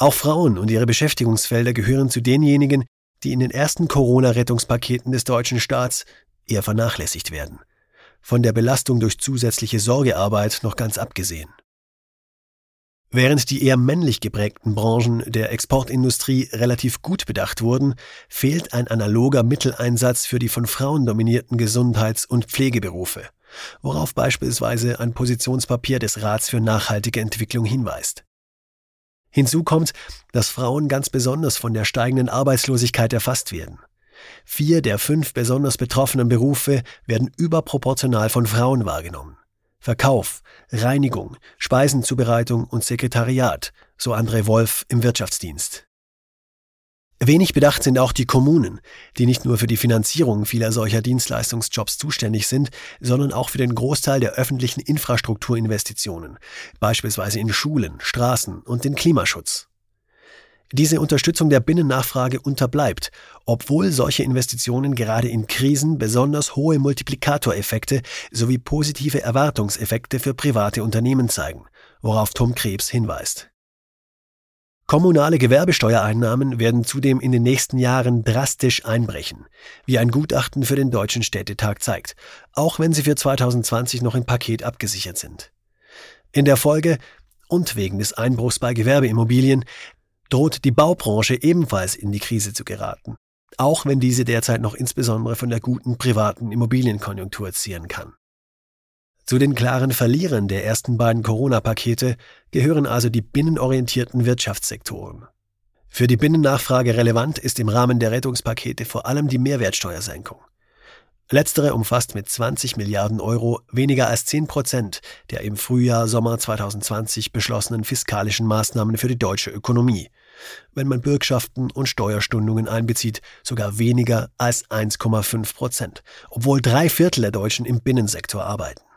Auch Frauen und ihre Beschäftigungsfelder gehören zu denjenigen, die in den ersten Corona-Rettungspaketen des deutschen Staats eher vernachlässigt werden. Von der Belastung durch zusätzliche Sorgearbeit noch ganz abgesehen. Während die eher männlich geprägten Branchen der Exportindustrie relativ gut bedacht wurden, fehlt ein analoger Mitteleinsatz für die von Frauen dominierten Gesundheits- und Pflegeberufe, worauf beispielsweise ein Positionspapier des Rats für nachhaltige Entwicklung hinweist. Hinzu kommt, dass Frauen ganz besonders von der steigenden Arbeitslosigkeit erfasst werden. 4 der 5 besonders betroffenen Berufe werden überproportional von Frauen wahrgenommen. Verkauf, Reinigung, Speisenzubereitung und Sekretariat, so André Wolf im Wirtschaftsdienst. Wenig bedacht sind auch die Kommunen, die nicht nur für die Finanzierung vieler solcher Dienstleistungsjobs zuständig sind, sondern auch für den Großteil der öffentlichen Infrastrukturinvestitionen, beispielsweise in Schulen, Straßen und den Klimaschutz. Diese Unterstützung der Binnennachfrage unterbleibt, obwohl solche Investitionen gerade in Krisen besonders hohe Multiplikatoreffekte sowie positive Erwartungseffekte für private Unternehmen zeigen, worauf Tom Krebs hinweist. Kommunale Gewerbesteuereinnahmen werden zudem in den nächsten Jahren drastisch einbrechen, wie ein Gutachten für den Deutschen Städtetag zeigt, auch wenn sie für 2020 noch im Paket abgesichert sind. In der Folge und wegen des Einbruchs bei Gewerbeimmobilien droht die Baubranche ebenfalls in die Krise zu geraten, auch wenn diese derzeit noch insbesondere von der guten privaten Immobilienkonjunktur zehren kann. Zu den klaren Verlierern der ersten beiden Corona-Pakete gehören also die binnenorientierten Wirtschaftssektoren. Für die Binnennachfrage relevant ist im Rahmen der Rettungspakete vor allem die Mehrwertsteuersenkung. Letztere umfasst mit 20 Milliarden Euro weniger als 10% der im Frühjahr/Sommer 2020 beschlossenen fiskalischen Maßnahmen für die deutsche Ökonomie. Wenn man Bürgschaften und Steuerstundungen einbezieht, sogar weniger als 1,5%, obwohl 3/4 der Deutschen im Binnensektor arbeiten.